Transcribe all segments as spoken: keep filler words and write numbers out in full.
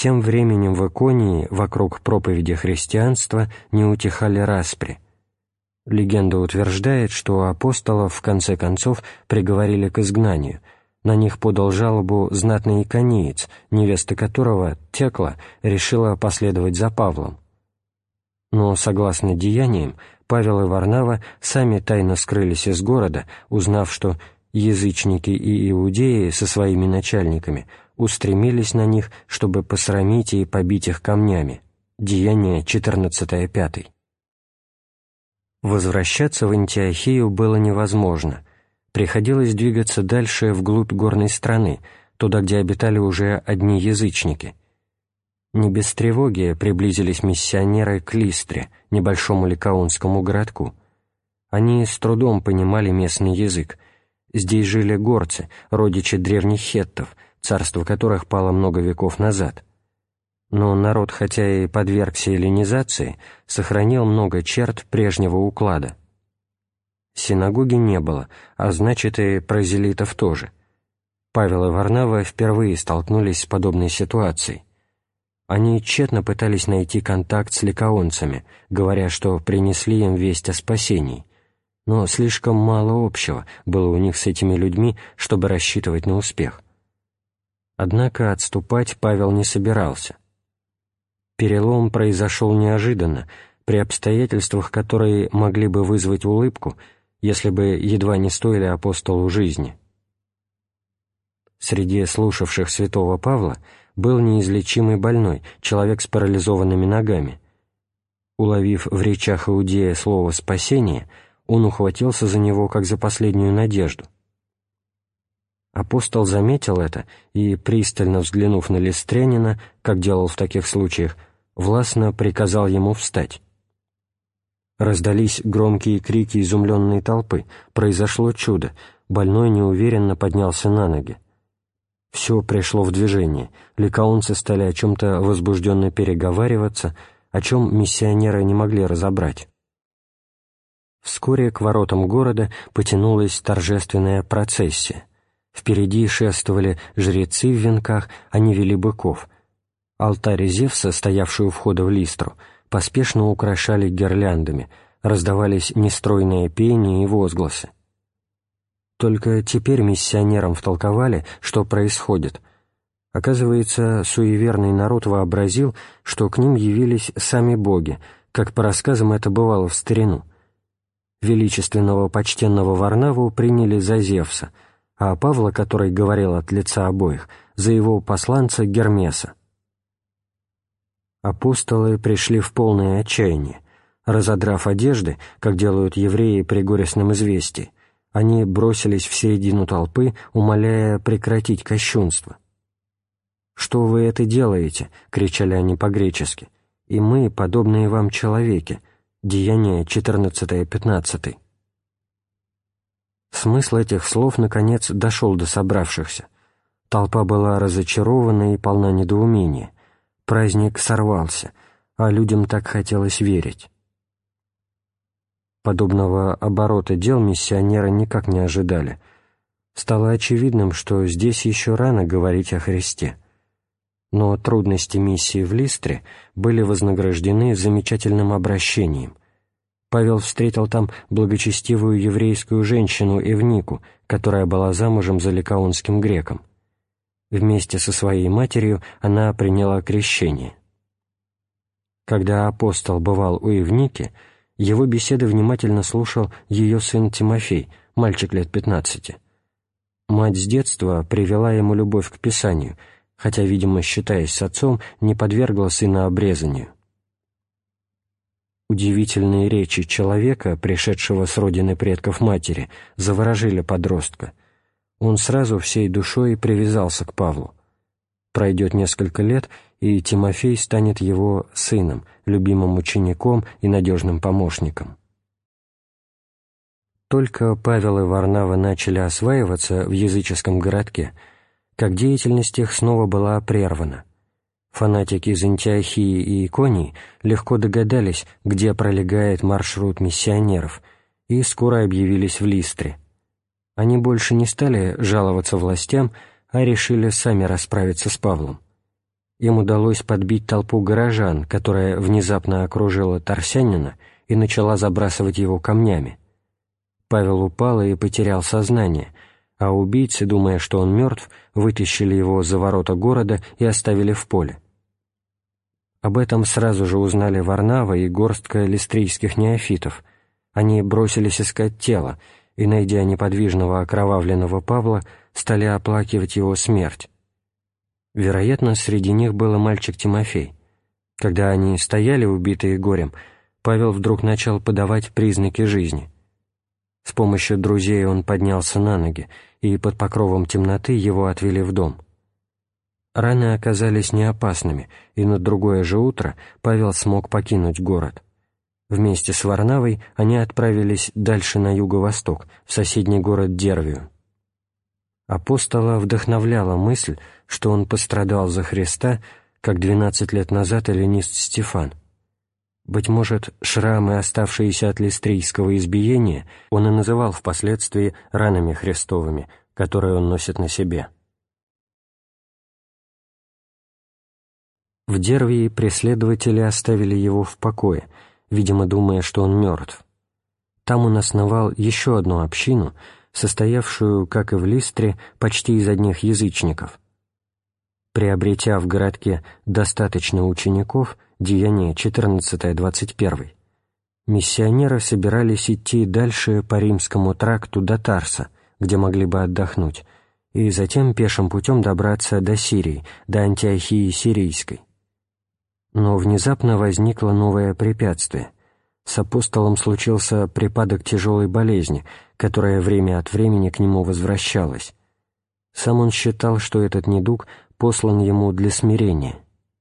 Тем временем в Иконии вокруг проповеди христианства не утихали распри. Легенда утверждает, что апостолов в конце концов приговорили к изгнанию. На них подал жалобу знатный икониец, невеста которого, Текла, решила последовать за Павлом. Но, согласно деяниям, Павел и Варнава сами тайно скрылись из города, узнав, что язычники и иудеи со своими начальниками устремились на них, чтобы посрамить и побить их камнями. Деяние четырнадцатая пятый. Возвращаться в Антиохию было невозможно. Приходилось двигаться дальше вглубь горной страны, туда, где обитали уже одни язычники. Не без тревоги приблизились миссионеры к Листре, небольшому ликаонскому городку. Они с трудом понимали местный язык. Здесь жили горцы, родичи древних хеттов, царство которых пало много веков назад. Но народ, хотя и подвергся эллинизации, сохранил много черт прежнего уклада. Синагоги не было, а значит и прозелитов тоже. Павел и Варнава впервые столкнулись с подобной ситуацией. Они тщетно пытались найти контакт с ликаонцами, говоря, что принесли им весть о спасении, но слишком мало общего было у них с этими людьми, чтобы рассчитывать на успех. Однако отступать Павел не собирался. Перелом произошел неожиданно, при обстоятельствах, которые могли бы вызвать улыбку, если бы едва не стоили апостолу жизни. Среди слушавших святого Павла был неизлечимый больной, человек с парализованными ногами. Уловив в речах Иудея слово «спасение», он ухватился за него, как за последнюю надежду. Апостол заметил это и, пристально взглянув на листрянина, как делал в таких случаях, властно приказал ему встать. Раздались громкие крики изумленной толпы. Произошло чудо. Больной неуверенно поднялся на ноги. Все пришло в движение. Ликаонцы стали о чем-то возбужденно переговариваться, о чем миссионеры не могли разобрать. Вскоре к воротам города потянулась торжественная процессия. Впереди шествовали жрецы в венках, они вели быков. Алтарь Зевса, стоявший у входа в Листру, поспешно украшали гирляндами, раздавались нестройные пения и возгласы. Только теперь миссионерам втолковали, что происходит. Оказывается, суеверный народ вообразил, что к ним явились сами боги, как по рассказам это бывало в старину. Величественного почтенного Варнаву приняли за Зевса, а Павла, который говорил от лица обоих, за его посланца Гермеса. Апостолы пришли в полное отчаяние. Разодрав одежды, как делают евреи при горестном известии, они бросились в середину толпы, умоляя прекратить кощунство. «Что вы это делаете?» — кричали они по-гречески. «И мы, подобные вам человеки». Деяние четырнадцатая пятнадцатый. Смысл этих слов, наконец, дошел до собравшихся. Толпа была разочарована и полна недоумения. Праздник сорвался, а людям так хотелось верить. Подобного оборота дел миссионеры никак не ожидали. Стало очевидным, что здесь еще рано говорить о Христе. Но трудности миссии в Листре были вознаграждены замечательным обращением. Павел встретил там благочестивую еврейскую женщину Эвнику, которая была замужем за ликаонским греком. Вместе со своей матерью она приняла крещение. Когда апостол бывал у Эвники, его беседы внимательно слушал ее сын Тимофей, мальчик лет пятнадцати. Мать с детства привела ему любовь к Писанию, хотя, видимо, считаясь с отцом, не подвергла сына обрезанию. Удивительные речи человека, пришедшего с родины предков матери, заворожили подростка. Он сразу всей душой привязался к Павлу. Пройдет несколько лет, и Тимофей станет его сыном, любимым учеником и надежным помощником. Только Павел и Варнава начали осваиваться в языческом городке, как деятельность их снова была прервана. Фанатики из Антиохии и Иконии легко догадались, где пролегает маршрут миссионеров, и скоро объявились в Листре. Они больше не стали жаловаться властям, а решили сами расправиться с Павлом. Им удалось подбить толпу горожан, которая внезапно окружила Тарсянина и начала забрасывать его камнями. Павел упал и потерял сознание, а убийцы, думая, что он мертв, вытащили его за ворота города и оставили в поле. Об этом сразу же узнали Варнава и горстка листрийских неофитов. Они бросились искать тело и, найдя неподвижного окровавленного Павла, стали оплакивать его смерть. Вероятно, среди них был и мальчик Тимофей. Когда они стояли, убитые горем, Павел вдруг начал подавать признаки жизни. С помощью друзей он поднялся на ноги, и под покровом темноты его отвели в дом. Раны оказались неопасными, и на другое же утро Павел смог покинуть город. Вместе с Варнавой они отправились дальше на юго-восток, в соседний город Дервию. Апостола вдохновляла мысль, что он пострадал за Христа, как двенадцать лет назад эллинист Стефан. Быть может, шрамы, оставшиеся от листрийского избиения, он и называл впоследствии ранами Христовыми, которые он носит на себе. В Дервии преследователи оставили его в покое, видимо, думая, что он мертв. Там он основал еще одну общину, состоявшую, как и в Листре, почти из одних язычников. Приобретя в городке достаточно учеников, Деяния четырнадцатое двадцать один, миссионеры собирались идти дальше по римскому тракту до Тарса, где могли бы отдохнуть, и затем пешим путем добраться до Сирии, до Антиохии Сирийской. Но внезапно возникло новое препятствие. С апостолом случился припадок тяжелой болезни, которая время от времени к нему возвращалась. Сам он считал, что этот недуг послан ему для смирения.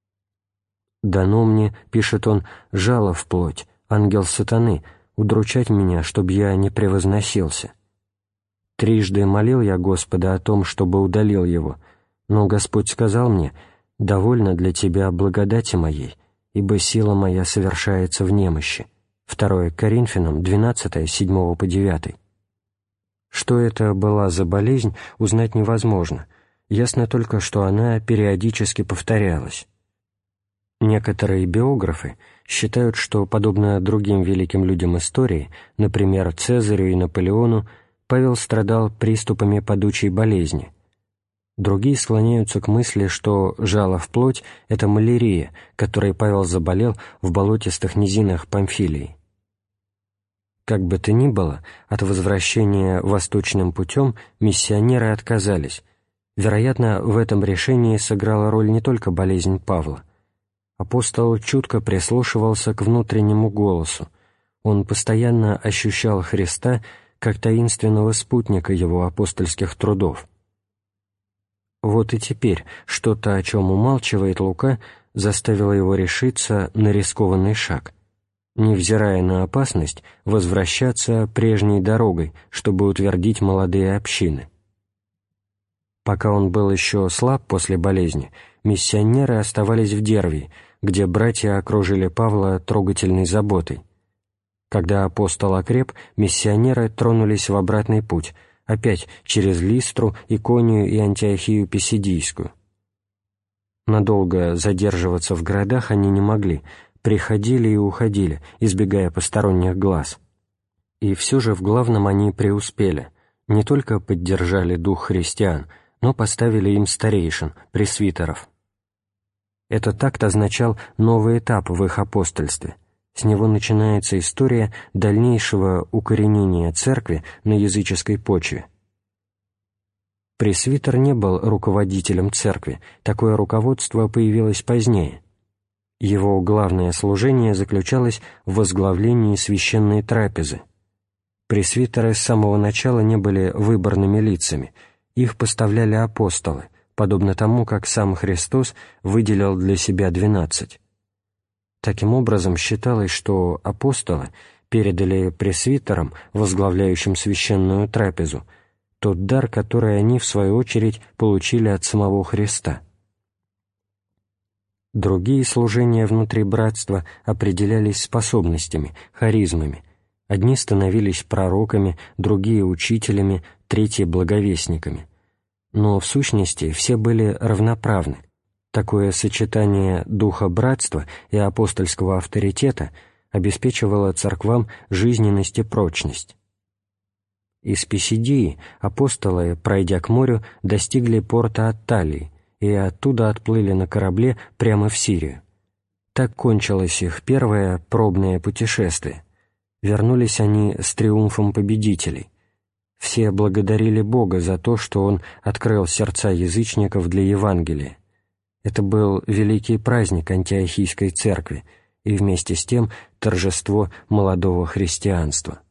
«Дано мне, — пишет он, — жало в плоть, ангел сатаны, удручать меня, чтоб я не превозносился. Трижды молил я Господа о том, чтобы удалил его, но Господь сказал мне: довольно для тебя благодати моей, ибо сила моя совершается в немощи». второе Коринфянам двенадцатое, седьмого по девятый. Что это была за болезнь, узнать невозможно. Ясно только, что она периодически повторялась. Некоторые биографы считают, что, подобно другим великим людям истории, например, Цезарю и Наполеону, Павел страдал приступами падучей болезни. Другие склоняются к мысли, что жало в плоть — это малярия, которой Павел заболел в болотистых низинах Памфилии. Как бы то ни было, от возвращения восточным путем миссионеры отказались. Вероятно, в этом решении сыграла роль не только болезнь Павла. Апостол чутко прислушивался к внутреннему голосу. Он постоянно ощущал Христа как таинственного спутника его апостольских трудов. Вот и теперь что-то, о чем умалчивает Лука, заставило его решиться на рискованный шаг, невзирая на опасность, возвращаться прежней дорогой, чтобы утвердить молодые общины. Пока он был еще слаб после болезни, миссионеры оставались в Дервии, где братья окружили Павла трогательной заботой. Когда апостол окреп, миссионеры тронулись в обратный путь, опять через Листру, Иконию и Антиохию Писидийскую. Надолго задерживаться в городах они не могли, приходили и уходили, избегая посторонних глаз. И все же в главном они преуспели, не только поддержали дух христиан, но поставили им старейшин, пресвитеров. Этот акт означал новый этап в их апостольстве. С него начинается история дальнейшего укоренения церкви на языческой почве. Пресвитер не был руководителем церкви, такое руководство появилось позднее. Его главное служение заключалось в возглавлении священной трапезы. Пресвитеры с самого начала не были выборными лицами, их поставляли апостолы, подобно тому, как сам Христос выделил для себя двенадцать. Таким образом, считалось, что апостолы передали пресвитерам, возглавляющим священную трапезу, тот дар, который они, в свою очередь, получили от самого Христа. Другие служения внутри братства определялись способностями, харизмами. Одни становились пророками, другие — учителями, третьи — благовестниками. Но в сущности все были равноправны. Такое сочетание духа братства и апостольского авторитета обеспечивало церквам жизненность и прочность. Из Писидии апостолы, пройдя к морю, достигли порта Атталии и оттуда отплыли на корабле прямо в Сирию. Так кончилось их первое пробное путешествие. Вернулись они с триумфом победителей. Все благодарили Бога за то, что Он открыл сердца язычников для Евангелия. Это был великий праздник антиохийской церкви и вместе с тем торжество молодого христианства.